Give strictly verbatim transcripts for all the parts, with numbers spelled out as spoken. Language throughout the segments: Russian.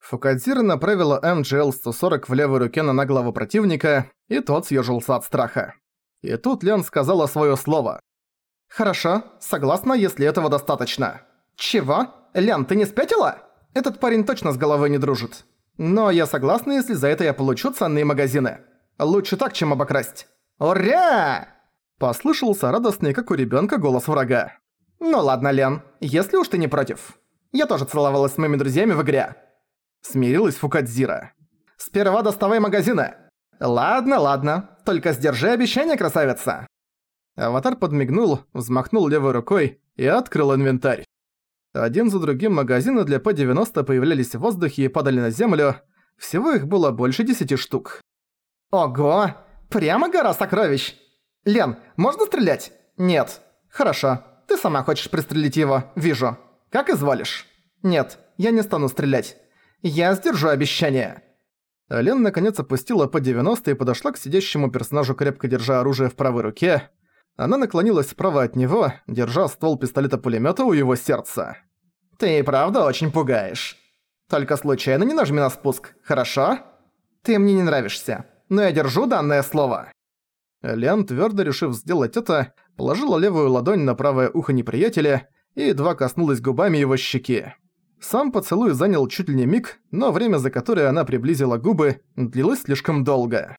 Фукадзира направила эм джи эл сто сорок в левой руке на наглого противника, и тот съежился от страха. И тут Лян сказала своё слово. «Хорошо, согласна, если этого достаточно». «Чего? Лян, ты не спятила? Этот парень точно с головой не дружит. Но я согласна, если за это я получу ценные магазины. Лучше так, чем обокрасть». «Ура!» Послышался радостный, как у ребёнка, голос врага. «Ну ладно, Лян, если уж ты не против. Я тоже целовалась с моими друзьями в игре». Смирилась Фукадзира. «Сперва доставай магазины». «Ладно, ладно, только сдержи обещание, красавица». Аватар подмигнул, взмахнул левой рукой и открыл инвентарь. Один за другим магазины для П девяносто появлялись в воздухе и падали на землю. Всего их было больше десяти штук. «Ого! Прямо гора сокровищ! Лен, можно стрелять?» «Нет». «Хорошо. Ты сама хочешь пристрелить его, вижу. Как изволишь?» «Нет, я не стану стрелять. Я сдержу обещание». Лен наконец опустила П девяносто и подошла к сидящему персонажу, крепко держа оружие в правой руке. Она наклонилась справа от него, держа ствол пистолета-пулемёта у его сердца. «Ты и правда очень пугаешь. Только случайно не нажми на спуск, хорошо? Ты мне не нравишься, но я держу данное слово». Лен, твёрдо решив сделать это, положила левую ладонь на правое ухо неприятеля и едва коснулась губами его щеки. Сам поцелуй занял чуть ли не миг, но время, за которое она приблизила губы, длилось слишком долго.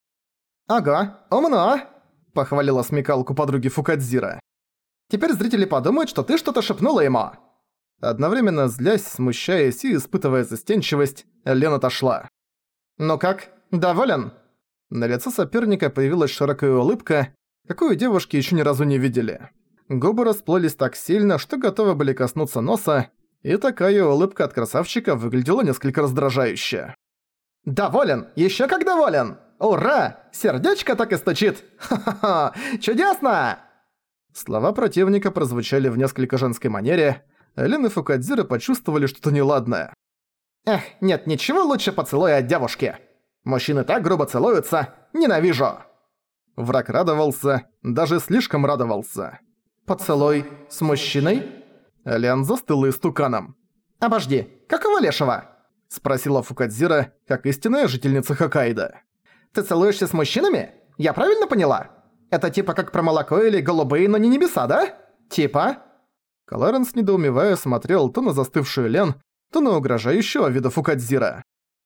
«Ага, умно!» – похвалила смекалку подруги Фукадзира. «Теперь зрители подумают, что ты что-то шепнула ему». Одновременно злясь, смущаясь и испытывая застенчивость, Лен отошла. «Ну как, доволен?» На лице соперника появилась широкая улыбка, какую девушки ещё ни разу не видели. Губы расплылись так сильно, что готовы были коснуться носа, и такая улыбка от красавчика выглядела несколько раздражающе. «Доволен! Ещё как доволен! Ура! Сердечко так и стучит! Ха-ха-ха! Чудесно!» Слова противника прозвучали в несколько женской манере. Лен и Фукадзира почувствовали что-то неладное. «Эх, нет ничего лучше поцелуя от девушки! Мужчины так грубо целуются! Ненавижу!» Враг радовался, даже слишком радовался. «Поцелуй с мужчиной?» Лен застыла истуканом. «Обожди, какого лешего?» – спросила Фукадзира, как истинная жительница Хоккайдо. «Ты целуешься с мужчинами? Я правильно поняла? Это типа как про молоко или голубые, но не небеса, да? Типа?» Кларенс, недоумевая, смотрел то на застывшую Лен, то на угрожающего вида Фукадзира.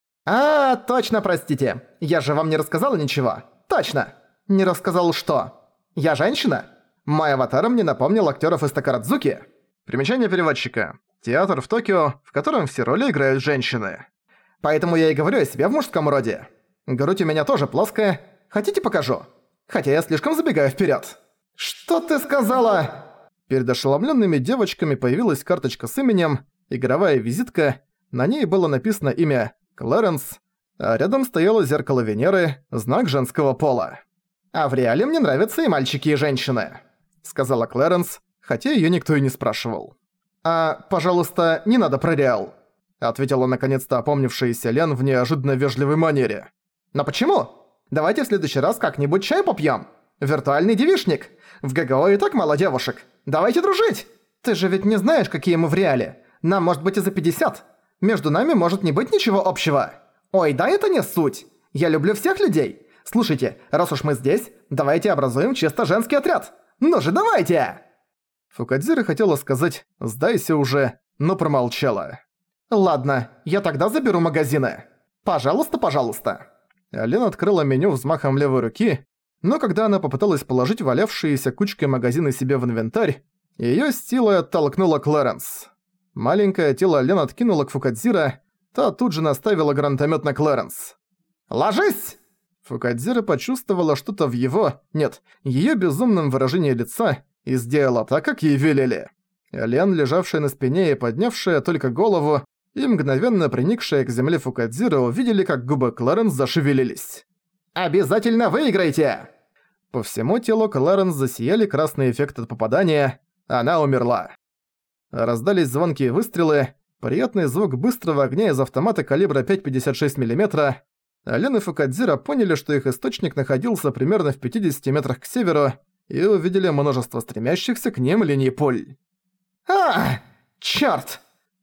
«А, точно, простите. Я же вам не рассказала ничего. Точно. Не рассказал что? Я женщина? Мой аватар мне напомнил актёров из Такарадзуки». Примечание переводчика. Театр в Токио, в котором все роли играют женщины. Поэтому я и говорю о себе в мужском роде. Грудь у меня тоже плоская. Хотите, покажу? Хотя я слишком забегаю вперед. «Что ты сказала?» Перед ошеломленными девочками появилась карточка с именем, игровая визитка. На ней было написано имя Кларенс, а рядом стояло зеркало Венеры, знак женского пола. «А в реале мне нравятся и мальчики, и женщины», — сказала Кларенс, хотя её никто и не спрашивал. «А, пожалуйста, не надо про реал», — ответила наконец-то опомнившаяся Лен в неожиданно вежливой манере. «Но почему? Давайте в следующий раз как-нибудь чай попьём. Виртуальный девичник. В ГГО и так мало девушек. Давайте дружить. Ты же ведь не знаешь, какие мы в реале. Нам может быть и за пятьдесят. Между нами может не быть ничего общего. Ой, да это не суть. Я люблю всех людей. Слушайте, раз уж мы здесь, давайте образуем чисто женский отряд. Ну же, давайте!» Фукадзира хотела сказать «сдайся уже», но промолчала. «Ладно, я тогда заберу магазины. Пожалуйста, пожалуйста». Лен открыла меню взмахом левой руки, но когда она попыталась положить валявшиеся кучкой магазины себе в инвентарь, её с силой оттолкнула Кларенс. Маленькое тело Лен откинула к Фукадзира, та тут же наставила гранатомёт на Кларенс. «Ложись!» Фукадзира почувствовала что-то в его, нет, её безумном выражении лица и сделала так, как ей велели. Лен, лежавшая на спине и поднявшая только голову, и мгновенно приникшая к земле Фукадзира, увидели, как губы Кларенс зашевелились. «Обязательно выиграйте!» По всему телу Кларенс засияли красные эффекты от попадания, она умерла. Раздались звонкие выстрелы, приятный звук быстрого огня из автомата калибра пять пятьдесят шесть миллиметров. Лен и Фукадзира поняли, что их источник находился примерно в пятидесяти метрах к северу, и увидели множество стремящихся к ним линий пуль. «А, чёрт!»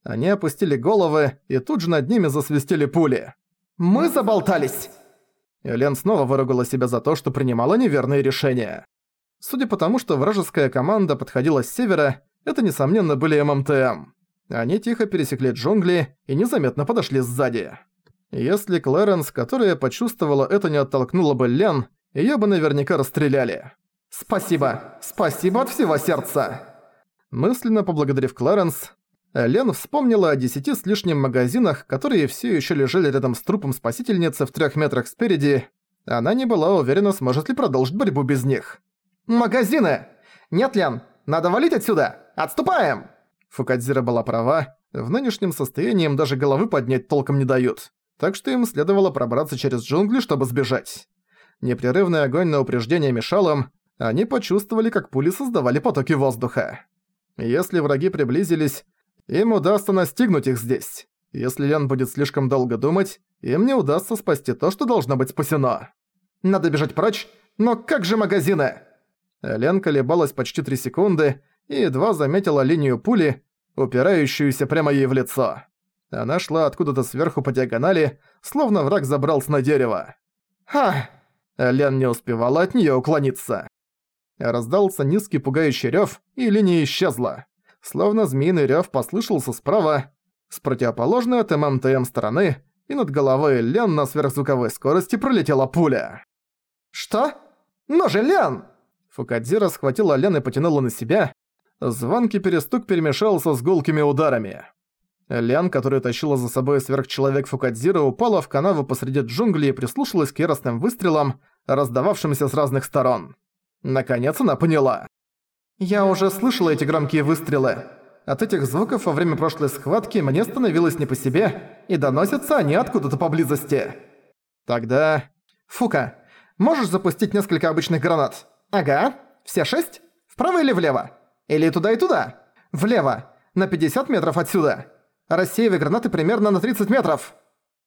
Они опустили головы, и тут же над ними засвистели пули. «Мы заболтались!» Лен снова выругала себя за то, что принимала неверные решения. Судя по тому, что вражеская команда подходила с севера, это, несомненно, были эм эм тэ эм. Они тихо пересекли джунгли и незаметно подошли сзади. Если Клэренс, которая почувствовала это, не оттолкнула бы Лен, её бы наверняка расстреляли. «Спасибо! Спасибо от всего сердца!» Мысленно поблагодарив Клэренс, Лен вспомнила о десяти с лишним магазинах, которые всё ещё лежали рядом с трупом спасительницы в трёх метрах спереди. Она не была уверена, сможет ли продолжить борьбу без них. «Магазины! Нет, Лен, надо валить отсюда! Отступаем!» Фукадзира была права, в нынешнем состоянии им даже головы поднять толком не дают, так что им следовало пробраться через джунгли, чтобы сбежать. Непрерывный огонь на упреждение мешал им, они почувствовали, как пули создавали потоки воздуха. Если враги приблизились, им удастся настигнуть их здесь. Если Лен будет слишком долго думать, им не удастся спасти то, что должно быть спасено. Надо бежать прочь, но как же магазины? Лен колебалась почти три секунды и едва заметила линию пули, упирающуюся прямо ей в лицо. Она шла откуда-то сверху по диагонали, словно враг забрался на дерево. «Ха!» Лен не успевала от неё уклониться. Раздался низкий пугающий рёв, и линия исчезла. Словно змеиный рёв послышался справа, с противоположной от эм эм тэ эм стороны, и над головой Лен на сверхзвуковой скорости пролетела пуля. «Что? Ну же, Лен!» Фукадзира схватила Лен и потянула на себя. Звонкий перестук перемешался с гулкими ударами. Лен, которую тащила за собой сверхчеловек Фукадзира, упала в канаву посреди джунглей и прислушалась к яростным выстрелам, раздававшимся с разных сторон. Наконец она поняла. «Я уже слышала эти громкие выстрелы. От этих звуков во время прошлой схватки мне становилось не по себе, и доносятся они откуда-то поблизости». Тогда... «Фука, можешь запустить несколько обычных гранат?» «Ага. Все шесть? Вправо или влево? Или туда и туда?» «Влево. На пятьдесят метров отсюда. Рассеивай гранаты примерно на тридцать метров».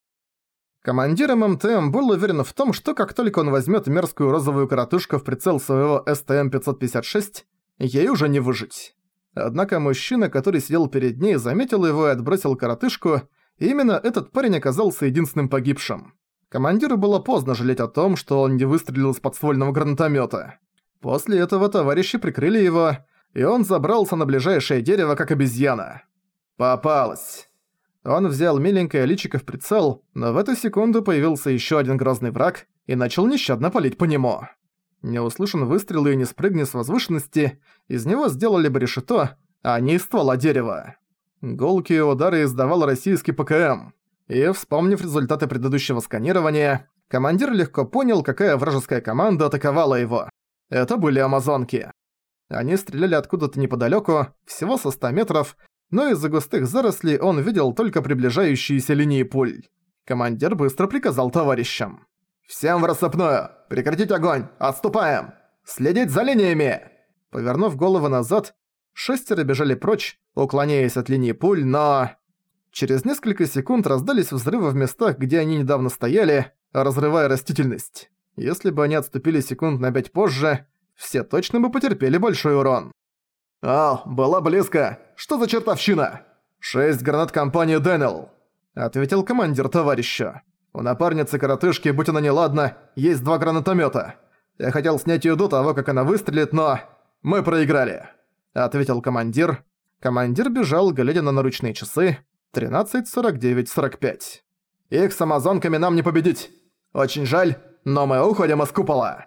Командир эм эм тэ эм был уверен в том, что как только он возьмет мерзкую розовую коротышку в прицел своего эс тэ эм пятьсот пятьдесят шесть, ей уже не выжить. Однако мужчина, который сидел перед ней, заметил его и отбросил коротышку, и именно этот парень оказался единственным погибшим. Командиру было поздно жалеть о том, что он не выстрелил с подствольного гранатомета. После этого товарищи прикрыли его, и он забрался на ближайшее дерево, как обезьяна. Попалась. Он взял миленькое личико в прицел, но в эту секунду появился еще один грозный враг и начал нещадно палить по нему. Не услышан выстрел и не спрыгни с возвышенности, из него сделали бы решето, а не из ствола дерева. Гулкие удары издавал российский пэ ка эм. И, вспомнив результаты предыдущего сканирования, командир легко понял, какая вражеская команда атаковала его. Это были амазонки. Они стреляли откуда-то неподалёку, всего со ста метров, но из-за густых зарослей он видел только приближающиеся линии пуль. Командир быстро приказал товарищам: «Всем в рассыпную! Прекратить огонь! Отступаем! Следить за линиями!» Повернув голову назад, шестеро бежали прочь, уклоняясь от линии пуль, но... Через несколько секунд раздались взрывы в местах, где они недавно стояли, разрывая растительность. Если бы они отступили секунд на пять позже, все точно бы потерпели большой урон. «Ал, была близко! Что за чертовщина?» «Шесть гранат компании Дэнил», — ответил командир товарища. «У напарницы-коротышки, будь она неладна, есть два гранатомета. Я хотел снять её до того, как она выстрелит, но... мы проиграли», — ответил командир. Командир бежал, глядя на наручные часы. тринадцать сорок девять сорок пять. «Их с амазонками нам не победить. Очень жаль, но мы уходим из купола».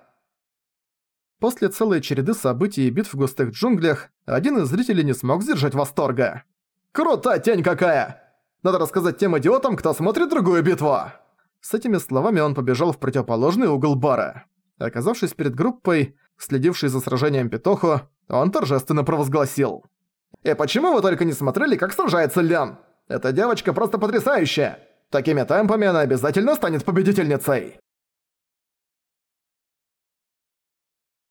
После целой череды событий и битв в густых джунглях, один из зрителей не смог сдержать восторга. «Крута тень какая! Надо рассказать тем идиотам, кто смотрит другую битву!» С этими словами он побежал в противоположный угол бара. Оказавшись перед группой, следившей за сражением Петоху, он торжественно провозгласил: «И почему вы только не смотрели, как сражается Лян? Эта девочка просто потрясающая! Такими темпами она обязательно станет победительницей!»